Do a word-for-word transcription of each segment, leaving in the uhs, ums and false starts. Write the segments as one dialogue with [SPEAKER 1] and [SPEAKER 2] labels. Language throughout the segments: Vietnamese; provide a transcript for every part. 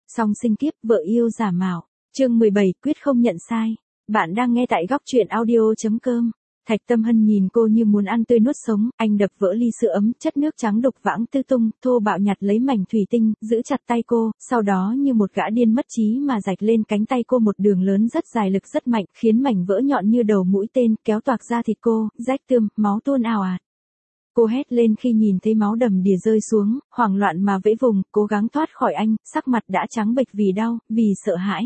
[SPEAKER 1] Song sinh kiếp vợ yêu giả mạo. Chương mười bảy quyết không nhận sai. Bạn đang nghe tại góc truyện audio.com. Thạch Tâm Hân nhìn cô như muốn ăn tươi nuốt sống, anh đập vỡ ly sữa ấm, chất nước trắng đục vãng tư tung, thô bạo nhặt lấy mảnh thủy tinh, giữ chặt tay cô, sau đó như một gã điên mất trí mà rạch lên cánh tay cô một đường lớn rất dài lực rất mạnh, khiến mảnh vỡ nhọn như đầu mũi tên, kéo toạc ra thịt cô, rách tươm, máu tuôn ào ạt. Cô hét lên khi nhìn thấy máu đầm đìa rơi xuống, hoảng loạn mà vẫy vùng, cố gắng thoát khỏi anh, sắc mặt đã trắng bệch vì đau, vì sợ hãi.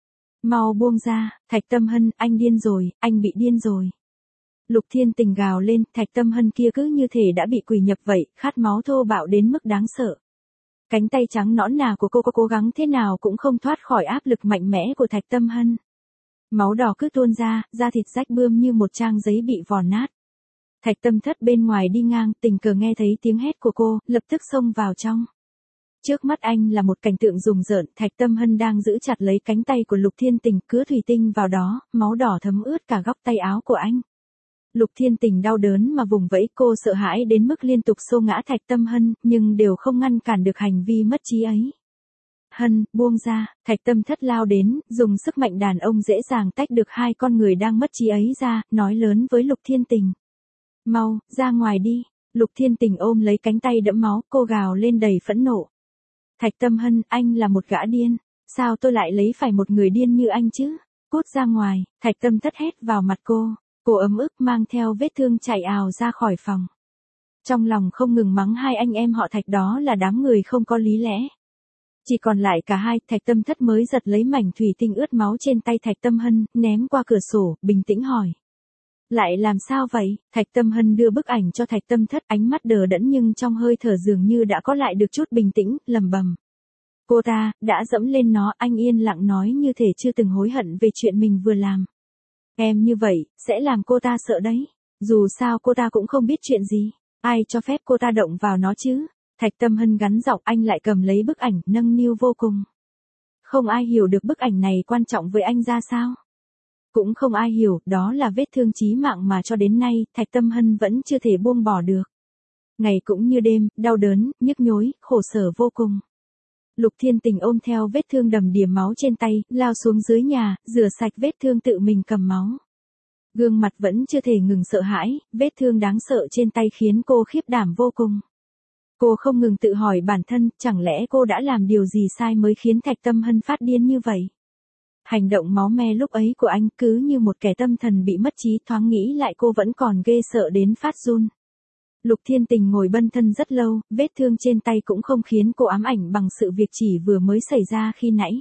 [SPEAKER 1] Mau buông ra, Thạch Tâm Hân, anh điên rồi, anh bị điên rồi. Lục Thiên Tình gào lên, Thạch Tâm Hân kia cứ như thể đã bị quỷ nhập vậy, khát máu thô bạo đến mức đáng sợ. Cánh tay trắng nõn nà của cô có cố gắng thế nào cũng không thoát khỏi áp lực mạnh mẽ của Thạch Tâm Hân. Máu đỏ cứ tuôn ra, da thịt rách bươm như một trang giấy bị vò nát. Thạch Tâm Thất bên ngoài đi ngang, tình cờ nghe thấy tiếng hét của cô, lập tức xông vào trong. Trước mắt anh là một cảnh tượng rùng rợn, Thạch Tâm Hân đang giữ chặt lấy cánh tay của Lục Thiên Tình, cứa thủy tinh vào đó, máu đỏ thấm ướt cả góc tay áo của anh. Lục Thiên Tình đau đớn mà vùng vẫy, cô sợ hãi đến mức liên tục xô ngã Thạch Tâm Hân, nhưng đều không ngăn cản được hành vi mất trí ấy. Hân, buông ra, Thạch Tâm Thất lao đến, dùng sức mạnh đàn ông dễ dàng tách được hai con người đang mất trí ấy ra, nói lớn với Lục Thiên Tình. Mau, ra ngoài đi. Lục Thiên Tình ôm lấy cánh tay đẫm máu, cô gào lên đầy phẫn nộ. Thạch Tâm Hân, anh là một gã điên. Sao tôi lại lấy phải một người điên như anh chứ? Cút ra ngoài, Thạch Tâm Thất hét vào mặt cô. Cô ấm ức mang theo vết thương chạy ào ra khỏi phòng. Trong lòng không ngừng mắng hai anh em họ Thạch đó là đám người không có lý lẽ. Chỉ còn lại cả hai, Thạch Tâm Thất mới giật lấy mảnh thủy tinh ướt máu trên tay Thạch Tâm Hân, ném qua cửa sổ, bình tĩnh hỏi. Lại làm sao vậy? Thạch Tâm Hân đưa bức ảnh cho Thạch Tâm Thất, ánh mắt đờ đẫn nhưng trong hơi thở dường như đã có lại được chút bình tĩnh, lẩm bẩm. Cô ta, đã dẫm lên nó, anh yên lặng nói như thể chưa từng hối hận về chuyện mình vừa làm. Em như vậy, sẽ làm cô ta sợ đấy. Dù sao cô ta cũng không biết chuyện gì. Ai cho phép cô ta động vào nó chứ? Thạch Tâm Hân gắn giọng, anh lại cầm lấy bức ảnh, nâng niu vô cùng. Không ai hiểu được bức ảnh này quan trọng với anh ra sao? Cũng không ai hiểu, đó là vết thương chí mạng mà cho đến nay, Thạch Tâm Hân vẫn chưa thể buông bỏ được. Ngày cũng như đêm, đau đớn, nhức nhối, khổ sở vô cùng. Lục Thiên Tình ôm theo vết thương đầm đìa máu trên tay, lao xuống dưới nhà, rửa sạch vết thương tự mình cầm máu. Gương mặt vẫn chưa thể ngừng sợ hãi, vết thương đáng sợ trên tay khiến cô khiếp đảm vô cùng. Cô không ngừng tự hỏi bản thân, chẳng lẽ cô đã làm điều gì sai mới khiến Thạch Tâm Hân phát điên như vậy? Hành động máu me lúc ấy của anh cứ như một kẻ tâm thần bị mất trí, thoáng nghĩ lại cô vẫn còn ghê sợ đến phát run. Lục Thiên Tình ngồi bần thân rất lâu, vết thương trên tay cũng không khiến cô ám ảnh bằng sự việc chỉ vừa mới xảy ra khi nãy.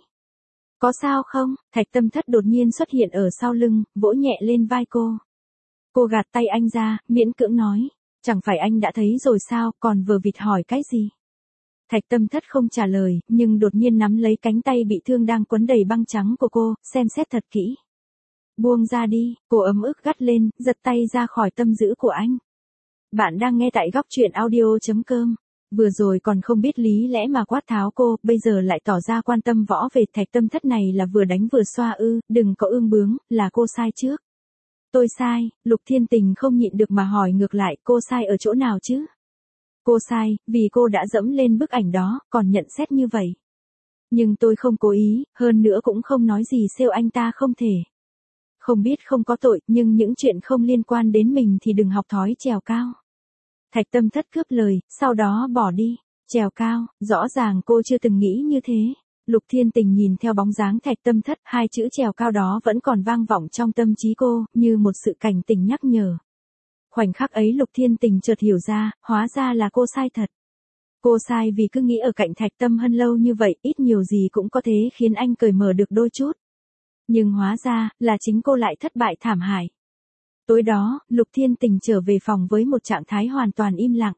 [SPEAKER 1] Có sao không? Thạch Tâm Thất đột nhiên xuất hiện ở sau lưng, vỗ nhẹ lên vai cô. Cô gạt tay anh ra, miễn cưỡng nói. Chẳng phải anh đã thấy rồi sao, còn vờ vịt hỏi cái gì? Thạch Tâm Thất không trả lời, nhưng đột nhiên nắm lấy cánh tay bị thương đang quấn đầy băng trắng của cô, xem xét thật kỹ. Buông ra đi, cô ấm ức gắt lên, giật tay ra khỏi tâm giữ của anh. Bạn đang nghe tại góc truyện audio.com. Vừa rồi còn không biết lý lẽ mà quát tháo cô, bây giờ lại tỏ ra quan tâm võ về. Thạch Tâm Thất này là vừa đánh vừa xoa ư, đừng có ương bướng, là cô sai trước. Tôi sai, Lục Thiên Tình không nhịn được mà hỏi ngược lại, cô sai ở chỗ nào chứ? Cô sai, vì cô đã dẫm lên bức ảnh đó, còn nhận xét như vậy. Nhưng tôi không cố ý, hơn nữa cũng không nói gì xêu anh ta không thể. Không biết không có tội, nhưng những chuyện không liên quan đến mình thì đừng học thói trèo cao. Thạch Tâm Thất cướp lời, sau đó bỏ đi. Trèo cao, rõ ràng cô chưa từng nghĩ như thế. Lục Thiên Tình nhìn theo bóng dáng Thạch Tâm Thất, hai chữ trèo cao đó vẫn còn vang vọng trong tâm trí cô, như một sự cảnh tỉnh nhắc nhở. Khoảnh khắc ấy Lục Thiên Tình chợt hiểu ra, hóa ra là cô sai thật. Cô sai vì cứ nghĩ ở cạnh Thạch Tâm Hân lâu như vậy, ít nhiều gì cũng có thể khiến anh cởi mở được đôi chút. Nhưng hóa ra, là chính cô lại thất bại thảm hại. Tối đó, Lục Thiên Tình trở về phòng với một trạng thái hoàn toàn im lặng.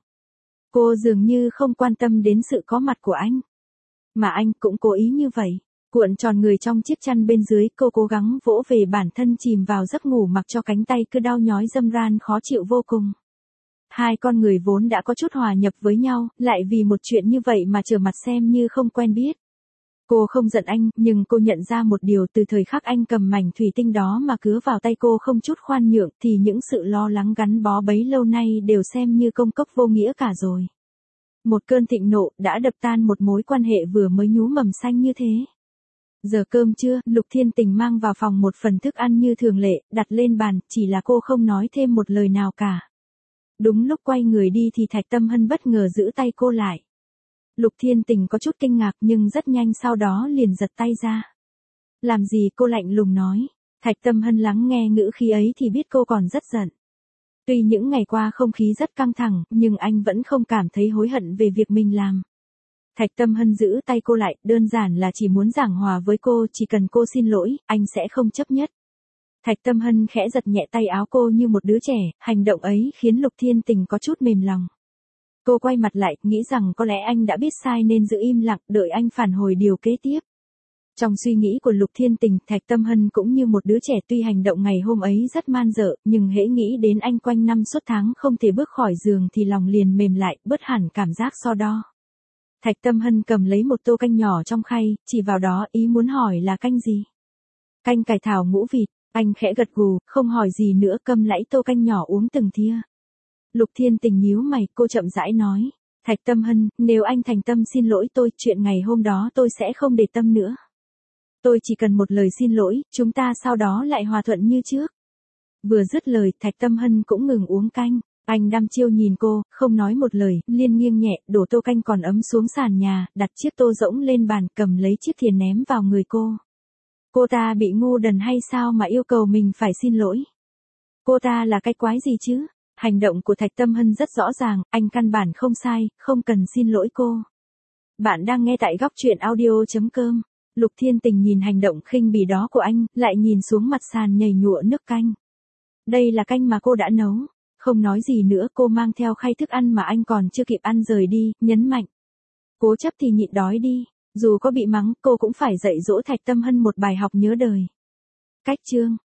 [SPEAKER 1] Cô dường như không quan tâm đến sự có mặt của anh. Mà anh cũng cố ý như vậy. Cuộn tròn người trong chiếc chăn bên dưới, cô cố gắng vỗ về bản thân chìm vào giấc ngủ mặc cho cánh tay cứ đau nhói râm ran khó chịu vô cùng. Hai con người vốn đã có chút hòa nhập với nhau, lại vì một chuyện như vậy mà trở mặt xem như không quen biết. Cô không giận anh, nhưng cô nhận ra một điều, từ thời khắc anh cầm mảnh thủy tinh đó mà cứa vào tay cô không chút khoan nhượng, thì những sự lo lắng gắn bó bấy lâu nay đều xem như công cốc vô nghĩa cả rồi. Một cơn thịnh nộ đã đập tan một mối quan hệ vừa mới nhú mầm xanh như thế. Giờ cơm trưa, Lục Thiên Tình mang vào phòng một phần thức ăn như thường lệ, đặt lên bàn, chỉ là cô không nói thêm một lời nào cả. Đúng lúc quay người đi thì Thạch Tâm Hân bất ngờ giữ tay cô lại. Lục Thiên Tình có chút kinh ngạc nhưng rất nhanh sau đó liền giật tay ra. Làm gì, cô lạnh lùng nói. Thạch Tâm Hân lắng nghe ngữ khí ấy thì biết cô còn rất giận. Tuy những ngày qua không khí rất căng thẳng, nhưng anh vẫn không cảm thấy hối hận về việc mình làm. Thạch Tâm Hân giữ tay cô lại, đơn giản là chỉ muốn giảng hòa với cô, chỉ cần cô xin lỗi, anh sẽ không chấp nhất. Thạch Tâm Hân khẽ giật nhẹ tay áo cô như một đứa trẻ, hành động ấy khiến Lục Thiên Tình có chút mềm lòng. Cô quay mặt lại, nghĩ rằng có lẽ anh đã biết sai nên giữ im lặng, đợi anh phản hồi điều kế tiếp. Trong suy nghĩ của Lục Thiên Tình, Thạch Tâm Hân cũng như một đứa trẻ, tuy hành động ngày hôm ấy rất man dợ, nhưng hễ nghĩ đến anh quanh năm suốt tháng không thể bước khỏi giường thì lòng liền mềm lại, bớt hẳn cảm giác so đo. Thạch Tâm Hân cầm lấy một tô canh nhỏ trong khay, chỉ vào đó, ý muốn hỏi là canh gì. Canh cải thảo ngũ vịt. Anh khẽ gật gù, không hỏi gì nữa, cầm lấy tô canh nhỏ uống từng thìa. Lục Thiên Tình nhíu mày, cô chậm rãi nói. Thạch Tâm Hân, nếu anh thành tâm xin lỗi tôi, chuyện ngày hôm đó tôi sẽ không để tâm nữa. Tôi chỉ cần một lời xin lỗi, chúng ta sau đó lại hòa thuận như trước. Vừa dứt lời, Thạch Tâm Hân cũng ngừng uống canh. Anh đăm chiêu nhìn cô, không nói một lời, liền nghiêng nhẹ, đổ tô canh còn ấm xuống sàn nhà, đặt chiếc tô rỗng lên bàn, cầm lấy chiếc thìa ném vào người cô. Cô ta bị ngu đần hay sao mà yêu cầu mình phải xin lỗi? Cô ta là cái quái gì chứ? Hành động của Thạch Tâm Hân rất rõ ràng, anh căn bản không sai, không cần xin lỗi cô. Bạn đang nghe tại góc truyện audio chấm com. Lục Thiên Tình nhìn hành động khinh bỉ đó của anh, lại nhìn xuống mặt sàn nhầy nhụa nước canh. Đây là canh mà cô đã nấu. Không nói gì nữa, cô mang theo khay thức ăn mà anh còn chưa kịp ăn rời đi, nhấn mạnh. Cố chấp thì nhịn đói đi. Dù có bị mắng, cô cũng phải dạy dỗ Thạch Tâm Hân một bài học nhớ đời. Cách chương